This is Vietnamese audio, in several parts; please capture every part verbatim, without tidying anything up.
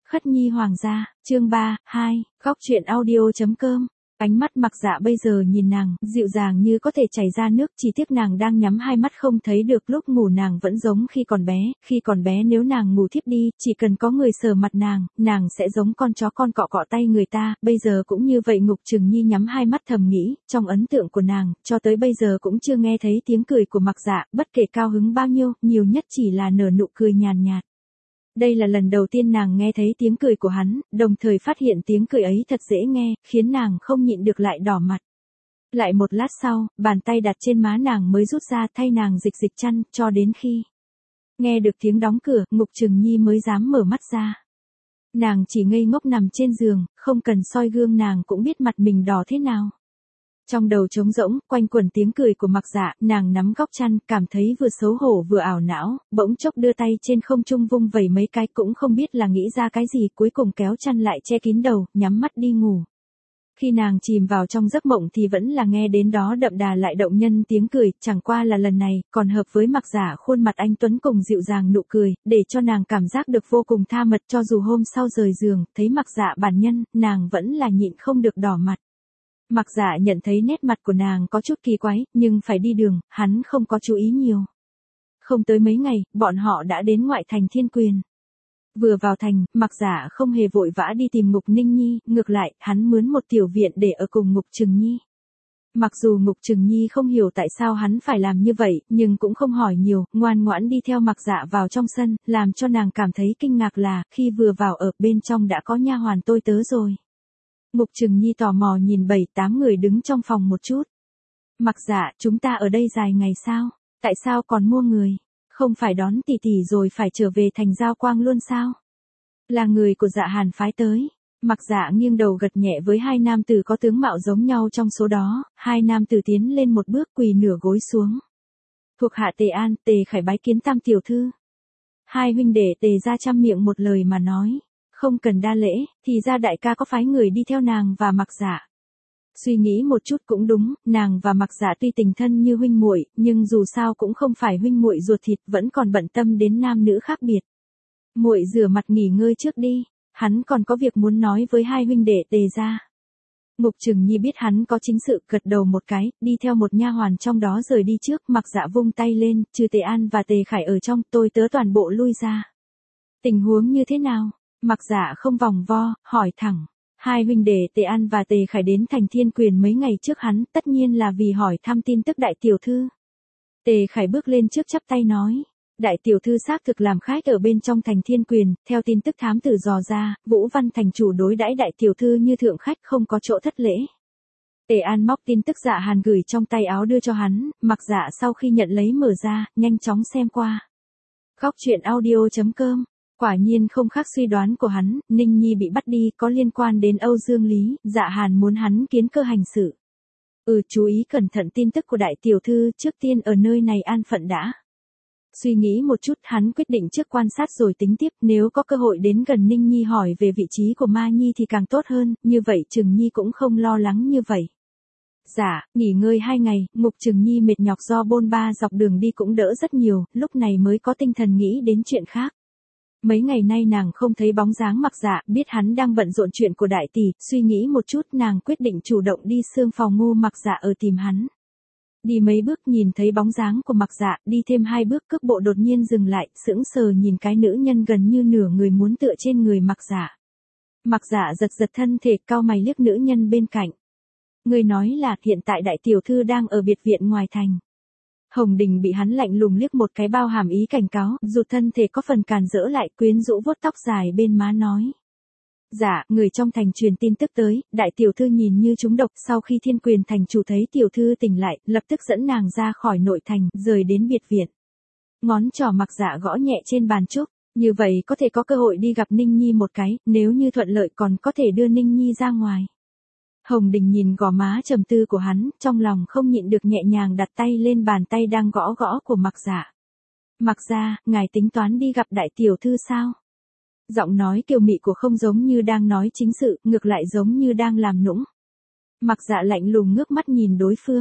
Khất Nhi Hoàng gia, chương ba, hai, góc truyện audio.com. Ánh mắt Mặc Dạ bây giờ nhìn nàng, dịu dàng như có thể chảy ra nước, chỉ tiếc nàng đang nhắm hai mắt không thấy được, lúc ngủ nàng vẫn giống khi còn bé, khi còn bé nếu nàng ngủ thiếp đi, chỉ cần có người sờ mặt nàng, nàng sẽ giống con chó con cọ cọ tay người ta, bây giờ cũng như vậy. Ngục Trừng Nhi nhắm hai mắt thầm nghĩ, trong ấn tượng của nàng, cho tới bây giờ cũng chưa nghe thấy tiếng cười của Mặc Dạ, bất kể cao hứng bao nhiêu, nhiều nhất chỉ là nở nụ cười nhàn nhạt. Đây là lần đầu tiên nàng nghe thấy tiếng cười của hắn, đồng thời phát hiện tiếng cười ấy thật dễ nghe, khiến nàng không nhịn được lại đỏ mặt. Lại một lát sau, bàn tay đặt trên má nàng mới rút ra thay nàng dịch dịch chăn, cho đến khi nghe được tiếng đóng cửa, Ngục Trừng Nhi mới dám mở mắt ra. Nàng chỉ ngây ngốc nằm trên giường, không cần soi gương nàng cũng biết mặt mình đỏ thế nào. Trong đầu trống rỗng, quanh quẩn tiếng cười của Mặc Dạ, nàng nắm góc chăn, cảm thấy vừa xấu hổ vừa ảo não, bỗng chốc đưa tay trên không trung vung vẩy mấy cái, cũng không biết là nghĩ ra cái gì, cuối cùng kéo chăn lại che kín đầu, nhắm mắt đi ngủ. Khi nàng chìm vào trong giấc mộng thì vẫn là nghe đến đó đậm đà lại động nhân tiếng cười, chẳng qua là lần này, còn hợp với Mặc Dạ khuôn mặt anh tuấn cùng dịu dàng nụ cười, để cho nàng cảm giác được vô cùng tha mật. Cho dù hôm sau rời giường, thấy Mặc Dạ bản nhân, nàng vẫn là nhịn không được đỏ mặt. Mặc Dạ nhận thấy nét mặt của nàng có chút kỳ quái, nhưng phải đi đường, hắn không có chú ý nhiều. Không tới mấy ngày, bọn họ đã đến ngoại thành Thiên Quyền. Vừa vào thành, Mặc Dạ không hề vội vã đi tìm Ngục Ninh Nhi, ngược lại, hắn mướn một tiểu viện để ở cùng Ngục Trừng Nhi. Mặc dù Ngục Trừng Nhi không hiểu tại sao hắn phải làm như vậy, nhưng cũng không hỏi nhiều, ngoan ngoãn đi theo Mặc Dạ vào trong sân, làm cho nàng cảm thấy kinh ngạc là, khi vừa vào ở bên trong đã có nha hoàn tôi tớ rồi. Ngục Trừng Nhi tò mò nhìn bảy tám người đứng trong phòng một chút. Mặc Dạ, chúng ta ở đây dài ngày sao? Tại sao còn mua người? Không phải đón tỷ tỷ rồi phải trở về thành Giao Quang luôn sao? Là người của Dạ Hàn phái tới. Mặc Dạ nghiêng đầu gật nhẹ với hai nam tử có tướng mạo giống nhau trong số đó, hai nam tử tiến lên một bước quỳ nửa gối xuống. Thuộc hạ Tề An, Tề Khải bái kiến Tam tiểu thư. Hai huynh đệ Tề ra chăm miệng một lời mà nói. Không cần đa lễ, thì ra đại ca có phái người đi theo nàng và Mặc Dạ. Suy nghĩ một chút cũng đúng, nàng và Mặc Dạ tuy tình thân như huynh muội, nhưng dù sao cũng không phải huynh muội ruột thịt, vẫn còn bận tâm đến nam nữ khác biệt. Muội rửa mặt nghỉ ngơi trước đi, hắn còn có việc muốn nói với hai huynh đệ Tề ra. Ngục Trừng Nhi biết hắn có chính sự, gật đầu một cái, đi theo một nha hoàn trong đó rời đi trước. Mặc Dạ vung tay lên, trừ Tề An và Tề Khải ở trong, tôi tớ toàn bộ lui ra. Tình huống như thế nào? Mặc Dạ không vòng vo, hỏi thẳng. Hai huynh đệ Tề An và Tề Khải đến thành Thiên Quyền mấy ngày trước hắn, tất nhiên là vì hỏi thăm tin tức đại tiểu thư. Tề Khải bước lên trước chắp tay nói. Đại tiểu thư xác thực làm khách ở bên trong thành Thiên Quyền, theo tin tức thám tử dò ra, Vũ Văn thành chủ đối đãi đại tiểu thư như thượng khách, không có chỗ thất lễ. Tề An móc tin tức Dạ Hàn gửi trong tay áo đưa cho hắn, Mặc Dạ sau khi nhận lấy mở ra, nhanh chóng xem qua. Góc truyện audio.com. Quả nhiên không khác suy đoán của hắn, Ninh Nhi bị bắt đi có liên quan đến Âu Dương Lý, Dạ Hàn muốn hắn kiến cơ hành sự. Ừ, chú ý cẩn thận tin tức của đại tiểu thư, trước tiên ở nơi này an phận đã. Suy nghĩ một chút, hắn quyết định trước quan sát rồi tính tiếp, nếu có cơ hội đến gần Ninh Nhi hỏi về vị trí của Ma Nhi thì càng tốt hơn, như vậy Trừng Nhi cũng không lo lắng như vậy. Dạ, nghỉ ngơi hai ngày, Ngục Trừng Nhi mệt nhọc do bôn ba dọc đường đi cũng đỡ rất nhiều, lúc này mới có tinh thần nghĩ đến chuyện khác. Mấy ngày nay nàng không thấy bóng dáng Mặc Dạ, biết hắn đang bận rộn chuyện của đại tỷ, suy nghĩ một chút nàng quyết định chủ động đi xương phòng ngu Mặc Dạ ở tìm hắn. Đi mấy bước nhìn thấy bóng dáng của Mặc Dạ, đi thêm hai bước cước bộ đột nhiên dừng lại, sững sờ nhìn cái nữ nhân gần như nửa người muốn tựa trên người Mặc Dạ. Mặc Dạ giật giật thân thể, cau mày liếc nữ nhân bên cạnh. Người nói là hiện tại đại tiểu thư đang ở biệt viện ngoài thành. Hồng Đình bị hắn lạnh lùng liếc một cái bao hàm ý cảnh cáo, rụt thân thể có phần càn rỡ lại, quyến rũ vuốt tóc dài bên má nói. Dạ, người trong thành truyền tin tức tới, đại tiểu thư nhìn như trúng độc, sau khi Thiên Quyền thành chủ thấy tiểu thư tỉnh lại, lập tức dẫn nàng ra khỏi nội thành, rời đến biệt viện. Ngón trỏ Mặc Dạ gõ nhẹ trên bàn trúc, như vậy có thể có cơ hội đi gặp Ninh Nhi một cái, nếu như thuận lợi còn có thể đưa Ninh Nhi ra ngoài. Hồng Đình nhìn gò má trầm tư của hắn, trong lòng không nhịn được nhẹ nhàng đặt tay lên bàn tay đang gõ gõ của Mặc Dạ. Mặc Dạ, ngài tính toán đi gặp đại tiểu thư sao? Giọng nói kiều mị của không giống như đang nói chính sự, ngược lại giống như đang làm nũng. Mặc Dạ lạnh lùng ngước mắt nhìn đối phương.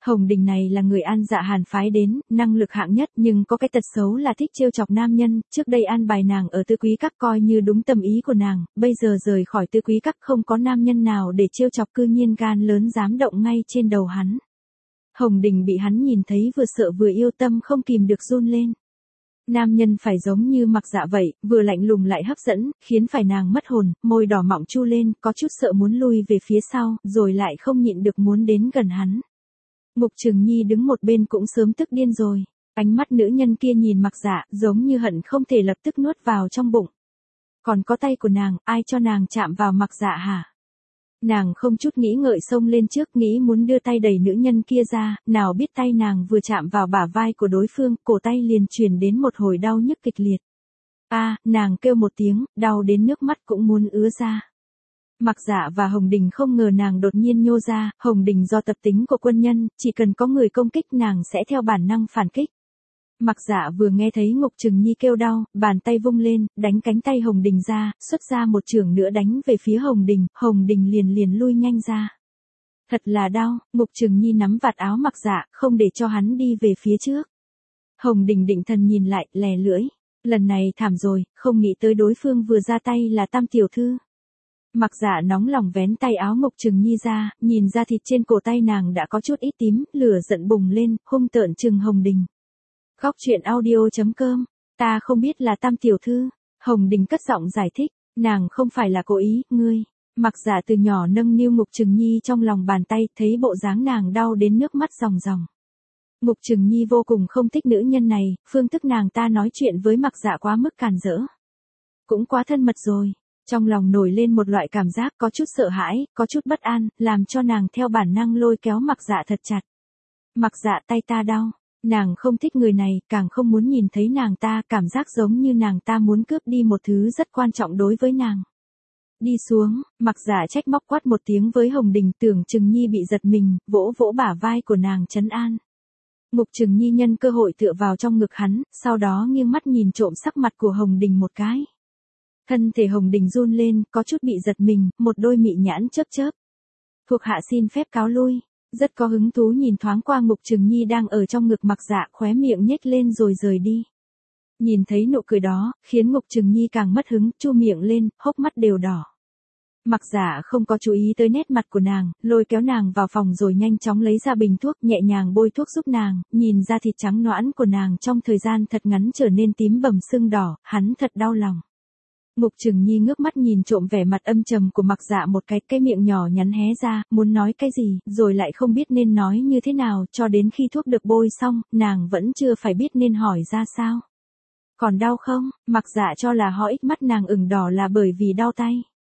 Hồng Đình này là người An Dạ Hàn phái đến, năng lực hạng nhất nhưng có cái tật xấu là thích trêu chọc nam nhân, trước đây an bài nàng ở Tư Quý Các coi như đúng tâm ý của nàng, bây giờ rời khỏi Tư Quý Các không có nam nhân nào để trêu chọc, cư nhiên gan lớn dám động ngay trên đầu hắn. Hồng Đình bị hắn nhìn thấy vừa sợ vừa yêu, tâm không kìm được run lên. Nam nhân phải giống như Mặc Dạ vậy, vừa lạnh lùng lại hấp dẫn, khiến phải nàng mất hồn, môi đỏ mọng chu lên, có chút sợ muốn lui về phía sau, rồi lại không nhịn được muốn đến gần hắn. Mục Trừng Nhi đứng một bên cũng sớm tức điên rồi, ánh mắt nữ nhân kia nhìn Mặc Dạ, giống như hận không thể lập tức nuốt vào trong bụng. Còn có tay của nàng, ai cho nàng chạm vào Mặc Dạ hả? Nàng không chút nghĩ ngợi xông lên trước, nghĩ muốn đưa tay đẩy nữ nhân kia ra, nào biết tay nàng vừa chạm vào bả vai của đối phương, cổ tay liền truyền đến một hồi đau nhức kịch liệt. A, à, nàng kêu một tiếng, đau đến nước mắt cũng muốn ứa ra. Mặc Dạ và Hồng Đình không ngờ nàng đột nhiên nhô ra, Hồng Đình do tập tính của quân nhân, chỉ cần có người công kích nàng sẽ theo bản năng phản kích. Mặc Dạ vừa nghe thấy Ngục Trừng Nhi kêu đau, bàn tay vung lên, đánh cánh tay Hồng Đình ra, xuất ra một chưởng nữa đánh về phía Hồng Đình, Hồng Đình liền liền lui nhanh ra. Thật là đau, Ngục Trừng Nhi nắm vạt áo Mặc Dạ, không để cho hắn đi về phía trước. Hồng Đình định thần nhìn lại, lè lưỡi, lần này thảm rồi, không nghĩ tới đối phương vừa ra tay là Tam tiểu thư. Mặc Dạ nóng lòng vén tay áo Ngục Trừng Nhi ra, nhìn ra thịt trên cổ tay nàng đã có chút ít tím, lửa giận bùng lên, hung tợn trừng Hồng Đình. Góc truyện audio chấm com, ta không biết là Tam tiểu thư. Hồng Đình cất giọng giải thích, nàng không phải là cố ý, ngươi. Mặc Dạ từ nhỏ nâng niu Ngục Trừng Nhi trong lòng bàn tay, thấy bộ dáng nàng đau đến nước mắt ròng ròng. Ngục Trừng Nhi vô cùng không thích nữ nhân này, phương thức nàng ta nói chuyện với Mặc Dạ quá mức càn rỡ. Cũng quá thân mật rồi. Trong lòng nổi lên một loại cảm giác có chút sợ hãi, có chút bất an, làm cho nàng theo bản năng lôi kéo Mặc Dạ thật chặt. Mặc Dạ, tay ta đau. Nàng không thích người này, càng không muốn nhìn thấy nàng ta, cảm giác giống như nàng ta muốn cướp đi một thứ rất quan trọng đối với nàng. Đi xuống, Mặc Dạ trách móc quát một tiếng với Hồng Đình, tưởng Trừng Nhi bị giật mình, vỗ vỗ bả vai của nàng trấn an. Ngục Trừng Nhi nhân cơ hội tựa vào trong ngực hắn, sau đó nghiêng mắt nhìn trộm sắc mặt của Hồng Đình một cái. Thân thể Hồng Đình run lên, có chút bị giật mình, một đôi mị nhãn chớp chớp. Thuộc hạ xin phép cáo lui, rất có hứng thú nhìn thoáng qua Ngục Trừng Nhi đang ở trong ngực Mặc Dạ, khóe miệng nhếch lên rồi rời đi. Nhìn thấy nụ cười đó, khiến Ngục Trừng Nhi càng mất hứng, chu miệng lên, hốc mắt đều đỏ. Mặc Dạ không có chú ý tới nét mặt của nàng, lôi kéo nàng vào phòng rồi nhanh chóng lấy ra bình thuốc, nhẹ nhàng bôi thuốc giúp nàng, nhìn ra thịt trắng nõn của nàng trong thời gian thật ngắn trở nên tím bầm sưng đỏ, hắn thật đau lòng. Ngục Trừng Nhi ngước mắt nhìn trộm vẻ mặt âm trầm của Mặc Dạ một cái, cái miệng nhỏ nhắn hé ra, muốn nói cái gì, rồi lại không biết nên nói như thế nào, cho đến khi thuốc được bôi xong, nàng vẫn chưa phải biết nên hỏi ra sao. Còn đau không? Mặc Dạ cho là ho ích, mắt nàng ửng đỏ là bởi vì đau tay.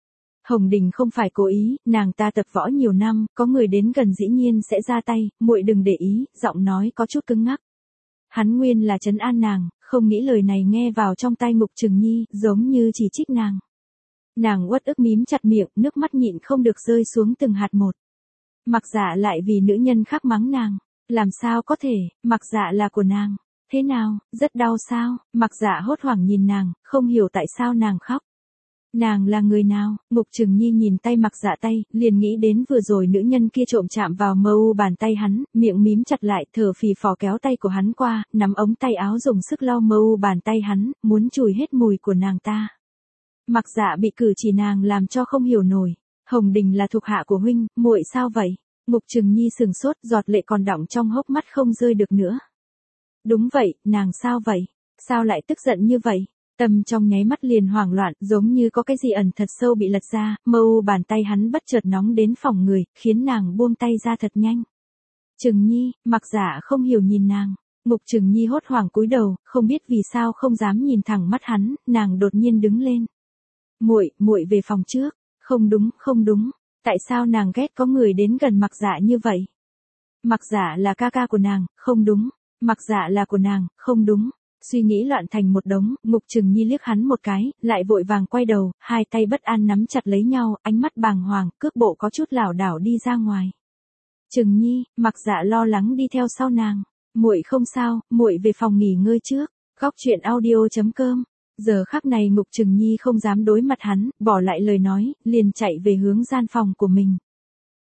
Hồng Đình không phải cố ý, nàng ta tập võ nhiều năm, có người đến gần dĩ nhiên sẽ ra tay, muội đừng để ý, giọng nói có chút cứng ngắc. Hắn nguyên là trấn an nàng, không nghĩ lời này nghe vào trong tai Ngục Trừng Nhi, giống như chỉ trích nàng. Nàng uất ức mím chặt miệng, nước mắt nhịn không được rơi xuống từng hạt một. Mặc Dạ lại vì nữ nhân khác mắng nàng, làm sao có thể, Mặc Dạ là của nàng. Thế nào, rất đau sao? Mặc Dạ hốt hoảng nhìn nàng, không hiểu tại sao nàng khóc. Nàng là người nào? Ngục Trừng Nhi nhìn tay Mặc Dạ tay, liền nghĩ đến vừa rồi nữ nhân kia trộm chạm vào mờ u bàn tay hắn, miệng mím chặt lại, thở phì phò kéo tay của hắn qua, nắm ống tay áo dùng sức lau mờ u bàn tay hắn, muốn chùi hết mùi của nàng ta. Mặc Dạ bị cử chỉ nàng làm cho không hiểu nổi. Hồng Đình là thuộc hạ của huynh, muội sao vậy? Ngục Trừng Nhi sừng sốt, giọt lệ còn đọng trong hốc mắt không rơi được nữa. Đúng vậy, nàng sao vậy? Sao lại tức giận như vậy? Tâm trong nháy mắt liền hoảng loạn, giống như có cái gì ẩn thật sâu bị lật ra, mờ u bàn tay hắn bất chợt nóng đến phỏng người, khiến nàng buông tay ra thật nhanh. Trừng Nhi, Mặc Dạ không hiểu nhìn nàng. Ngục Trừng Nhi hốt hoảng cúi đầu, không biết vì sao không dám nhìn thẳng mắt hắn, nàng đột nhiên đứng lên. Muội, muội về phòng trước. Không đúng, không đúng. Tại sao nàng ghét có người đến gần Mặc Dạ như vậy? Mặc Dạ là ca ca của nàng, không đúng. Mặc Dạ là của nàng, không đúng. Suy nghĩ loạn thành một đống, Ngục Trừng Nhi liếc hắn một cái, lại vội vàng quay đầu, hai tay bất an nắm chặt lấy nhau, ánh mắt bàng hoàng, cước bộ có chút lảo đảo đi ra ngoài. Trừng Nhi, Mặc Dạ lo lắng đi theo sau nàng. Muội không sao, muội về phòng nghỉ ngơi trước. Góc truyện audio chấm com. Giờ khắc này Ngục Trừng Nhi không dám đối mặt hắn, bỏ lại lời nói, liền chạy về hướng gian phòng của mình.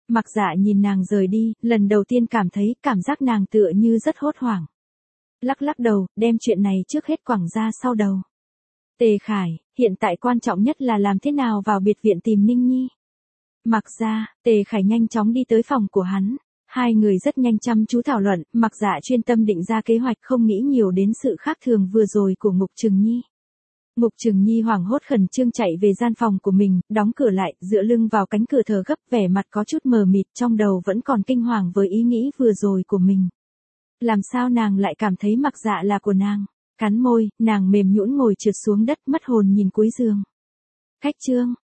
Mặc Dạ nhìn nàng rời đi, lần đầu tiên cảm thấy cảm giác nàng tựa như rất hốt hoảng. Lắc lắc đầu, đem chuyện này trước hết quẳng ra sau đầu. Tề Khải, hiện tại quan trọng nhất là làm thế nào vào biệt viện tìm Ninh Nhi. Mặc Dạ, Tề Khải nhanh chóng đi tới phòng của hắn. Hai người rất nhanh chăm chú thảo luận, Mặc Dạ chuyên tâm định ra kế hoạch không nghĩ nhiều đến sự khác thường vừa rồi của Ngục Trừng Nhi. Ngục Trừng Nhi hoảng hốt khẩn trương chạy về gian phòng của mình, đóng cửa lại, dựa lưng vào cánh cửa thở gấp, vẻ mặt có chút mờ mịt, trong đầu vẫn còn kinh hoàng với ý nghĩ vừa rồi của mình. Làm sao nàng lại cảm thấy Mặc Dạ là của nàng? Cắn môi, nàng mềm nhũn ngồi trượt xuống đất mất hồn nhìn cuối giường. Khách trương,